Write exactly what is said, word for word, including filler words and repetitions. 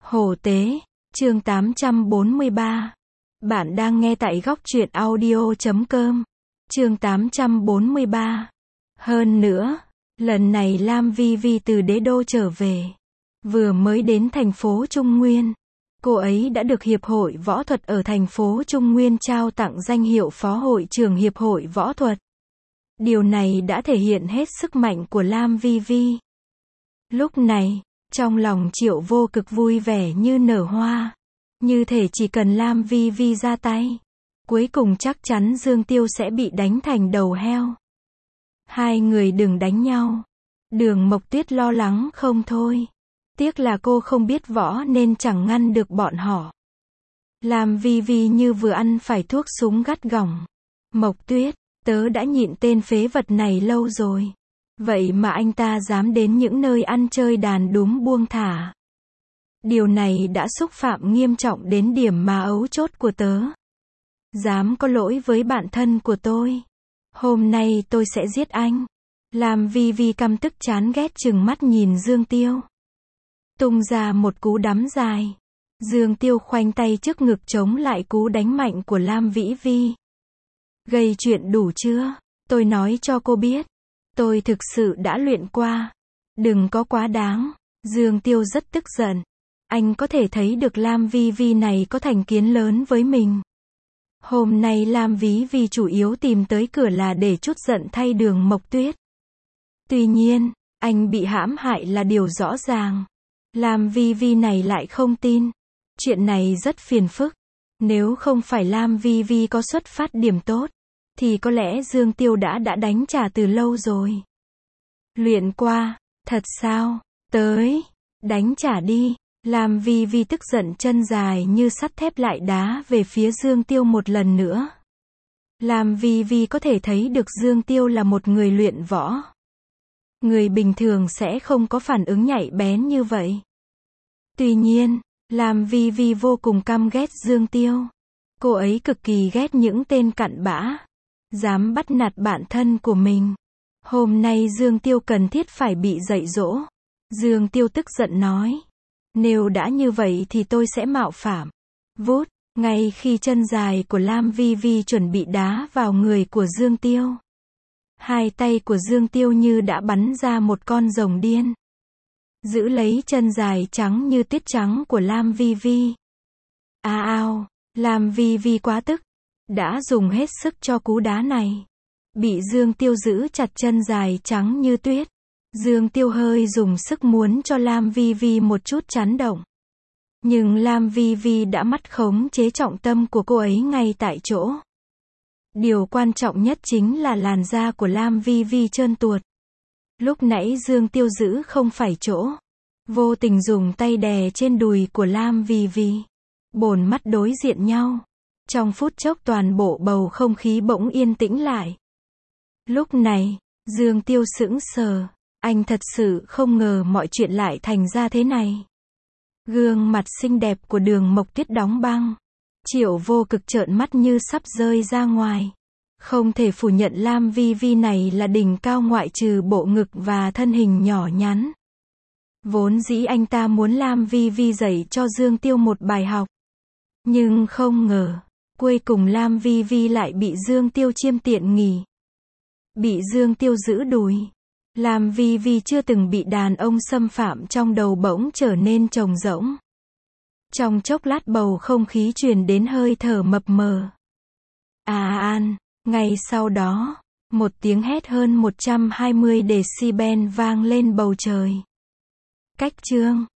Hổ tế, chương tám trăm bốn mươi ba. Bạn đang nghe tại góc truyện audio chấm com. Chương tám trăm bốn mươi ba. Hơn nữa, lần này Lam Vi Vi từ đế đô trở về. Vừa mới đến thành phố Trung Nguyên. Cô ấy đã được Hiệp hội Võ thuật ở thành phố Trung Nguyên trao tặng danh hiệu Phó hội trưởng Hiệp hội Võ thuật. Điều này đã thể hiện hết sức mạnh của Lam Vi Vi. Lúc này, trong lòng Triệu Vô Cực vui vẻ như nở hoa. Như thể chỉ cần Lam Vi Vi ra tay, cuối cùng chắc chắn Dương Tiêu sẽ bị đánh thành đầu heo. Hai người đừng đánh nhau. Đường Mộc Tuyết lo lắng không thôi. Tiếc là cô không biết võ nên chẳng ngăn được bọn họ. Lam Vi Vi như vừa ăn phải thuốc súng gắt gỏng. Mộc Tuyết, tớ đã nhịn tên phế vật này lâu rồi. Vậy mà anh ta dám đến những nơi ăn chơi đàn đúm buông thả. Điều này đã xúc phạm nghiêm trọng đến điểm mà ấu chốt của tớ. Dám có lỗi với bạn thân của tôi. Hôm nay tôi sẽ giết anh. Lam Vi Vi căm tức chán ghét chừng mắt nhìn Dương Tiêu. Tung ra một cú đấm dài. Dương Tiêu khoanh tay trước ngực chống lại cú đánh mạnh của Lam Vĩ Vi. Gây chuyện đủ chưa? Tôi nói cho cô biết. Tôi thực sự đã luyện qua. Đừng có quá đáng. Dương Tiêu rất tức giận. Anh có thể thấy được Lam Vi Vi này có thành kiến lớn với mình. Hôm nay Lam Vĩ Vi chủ yếu tìm tới cửa là để trút giận thay Đường Mộc Tuyết. Tuy nhiên, anh bị hãm hại là điều rõ ràng. Lam Vi Vi này lại không tin. Chuyện này rất phiền phức. Nếu không phải Lam Vi Vi có xuất phát điểm tốt, thì có lẽ Dương Tiêu đã đã đánh trả từ lâu rồi. Luyện qua, thật sao? Tới, đánh trả đi. Lam Vi Vi tức giận chân dài như sắt thép lại đá về phía Dương Tiêu một lần nữa. Lam Vi Vi có thể thấy được Dương Tiêu là một người luyện võ. Người bình thường sẽ không có phản ứng nhạy bén như vậy. Tuy nhiên, Lam Vi Vi vô cùng căm ghét Dương Tiêu. Cô ấy cực kỳ ghét những tên cặn bã. Dám bắt nạt bạn thân của mình. Hôm nay Dương Tiêu cần thiết phải bị dạy dỗ. Dương Tiêu tức giận nói. Nếu đã như vậy thì tôi sẽ mạo phạm. Vút, ngay khi chân dài của Lam Vi Vi chuẩn bị đá vào người của Dương Tiêu. Hai tay của Dương Tiêu như đã bắn ra một con rồng điên. Giữ lấy chân dài trắng như tuyết trắng của Lam Vi Vi. A ao, Lam Vi Vi quá tức. Đã dùng hết sức cho cú đá này. Bị Dương Tiêu giữ chặt chân dài trắng như tuyết. Dương Tiêu hơi dùng sức muốn cho Lam Vi Vi một chút chấn động. Nhưng Lam Vi Vi đã mất khống chế trọng tâm của cô ấy ngay tại chỗ. Điều quan trọng nhất chính là làn da của Lam Vi Vi trơn tuột. Lúc nãy Dương Tiêu giữ không phải chỗ. Vô tình dùng tay đè trên đùi của Lam Vi Vi. Bồn mắt đối diện nhau. Trong phút chốc toàn bộ bầu không khí bỗng yên tĩnh lại. Lúc này, Dương Tiêu sững sờ. Anh thật sự không ngờ mọi chuyện lại thành ra thế này. Gương mặt xinh đẹp của Đường Mộc Tuyết đóng băng. Triệu Vô Cực trợn mắt như sắp rơi ra ngoài. Không thể phủ nhận Lam Vi Vi này là đỉnh cao ngoại trừ bộ ngực và thân hình nhỏ nhắn. Vốn dĩ anh ta muốn Lam Vi Vi dạy cho Dương Tiêu một bài học. Nhưng không ngờ, cuối cùng Lam Vi Vi lại bị Dương Tiêu chiêm tiện nghi. Bị Dương Tiêu giữ đùi. Lam Vi Vi chưa từng bị đàn ông xâm phạm trong đầu bỗng trở nên trống rỗng. Trong chốc lát bầu không khí truyền đến hơi thở mập mờ. À an, ngay sau đó, một tiếng hét hơn một trăm hai mươi decibel vang lên bầu trời. Cách chương